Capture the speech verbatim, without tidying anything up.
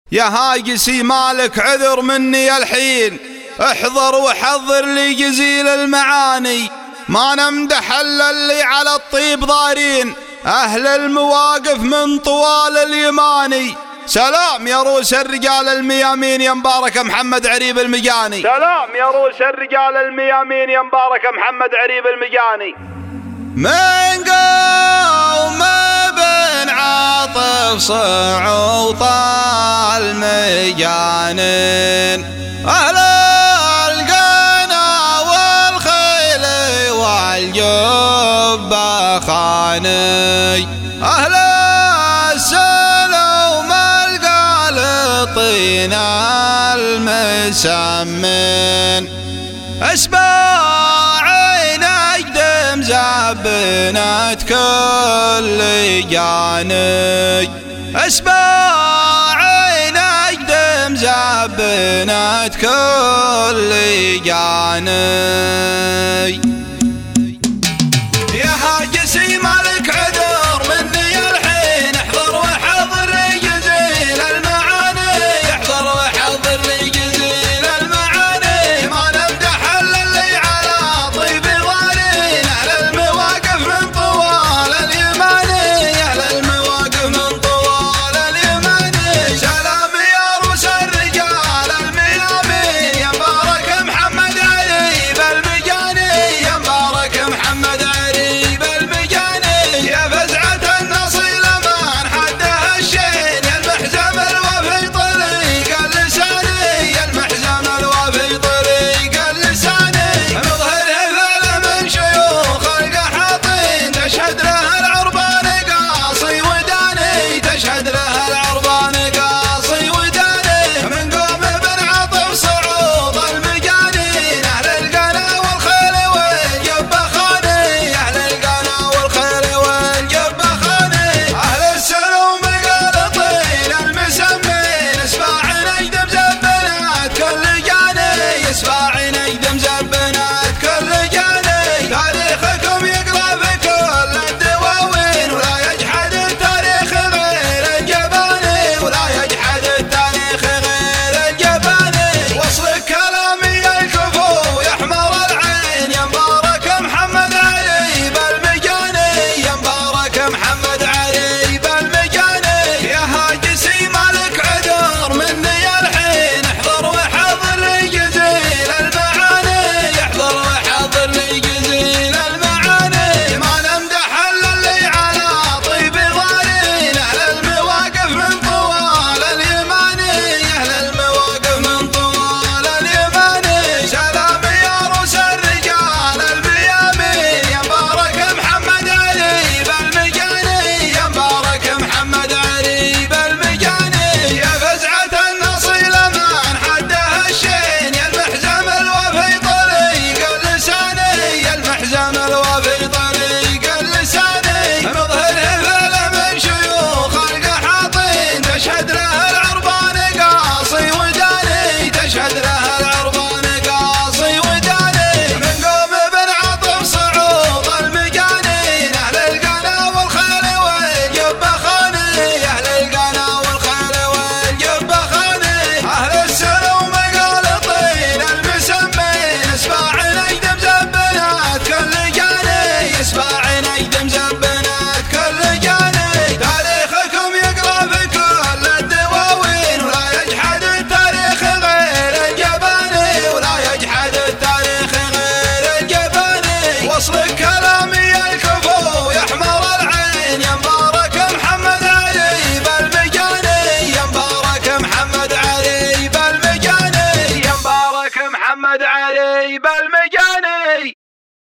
يا هاجسي مالك عذر مني الحين، احضر وحضر لي جزيل المعاني، ما نمدح الا اللي على الطيب ضارين، اهل المواقف من طوال اليماني. سلام يا روس الرجال الميامين يا مبارك محمد عريب المجاني. سلام يا روس الرجال الميامين يا مبارك محمد عريب المجاني. من قوم بن عاطف صعوط المجانين، أهل القنا والخيل والجبة خاني، أهل السلوم القالطين المسمين، اسباعين اقدم زبنت كل جاني، اسباعين اقدم زبنت كل جاني. يا هاجسي مالك عذر مني الحين، احضر وحضر جزيل المعاني، احضر وحضر جزيل المعاني، ما نمدح الا اللي على طيب ضارين، اهل المواقف من طوال اليماني، اهل المواقف من طوال اليماني. سلام يا روس الرجال الميامين يا مبارك محمد عريب المجاني، يا مبارك محمد عريب المجاني. يا فزعة النصيل ما انحدها الشين، يا المحزم الوفي طريق اللساني، يا المحزم الوفي طريق اللساني. مظهر هذل من شيوخ القحاطين، تشهد له العربان قاصي وداني، تشهد له العربان قاصي وداني. من قوم بن عاطف صعود المجانين، اهل القنا والخيل والجبة خاني، اهل القنا والخيل والجبة خاني، اهل السلوم القالطين المسمين، اسباعين اقدم زبنات كل جاني، اسباعين اقدم زبنات كل جاني. تاريخكم يقرا في كل الدواوين، ولا يجحد التاريخ غير الجباني، ولا يجحد التاريخ غير الجباني. وصلك كلامي الكفو يحمر العين، يا مبارك محمد عريب المجاني، يا مبارك محمد عريب المجاني. يا هاجسي مالك عذر مني الحين، احضر وحضر لي جزيل المعاني، احضر وحضر لي جزيل المعاني، ما نمدح الا اللي على طيب ضارين، اهل المواقف من طوال اليماني، اهل المواقف من طوال اليماني. سلام يا روس الرجال الميامين يا مبارك محمد عريب المجاني، يا مبارك محمد عريب المجاني. يا فزعة النصيل ما انحدها الشين، يا المحزم الوفي طريق اللساني، يا المحزم الوفي طريق اللساني. مظهر هذل من شيوخ القحاطين، تشهد له العربان قاصي وداني، تشهد له العربان قاصي وداني. من قوم بن عاطف صعود المجانين، اهل القنا والخيل والجبة خاني، اهل القنا والخيل والجبة خاني، اهل السلوم القالطين المسمين، اسباعين اقدم زبنات كل جاني، اسباعين اقدم زبنات كل جاني. تاريخكم يقرا في كل الدواوين، ولا يجحد التاريخ غير الجباني، ولا يجحد التاريخ غير الجباني. وصلك كلامي الكفو يحمر العين، يا مبارك محمد عريب المجاني، يا مبارك محمد عريب المجاني، يا مبارك محمد عريب المجاني.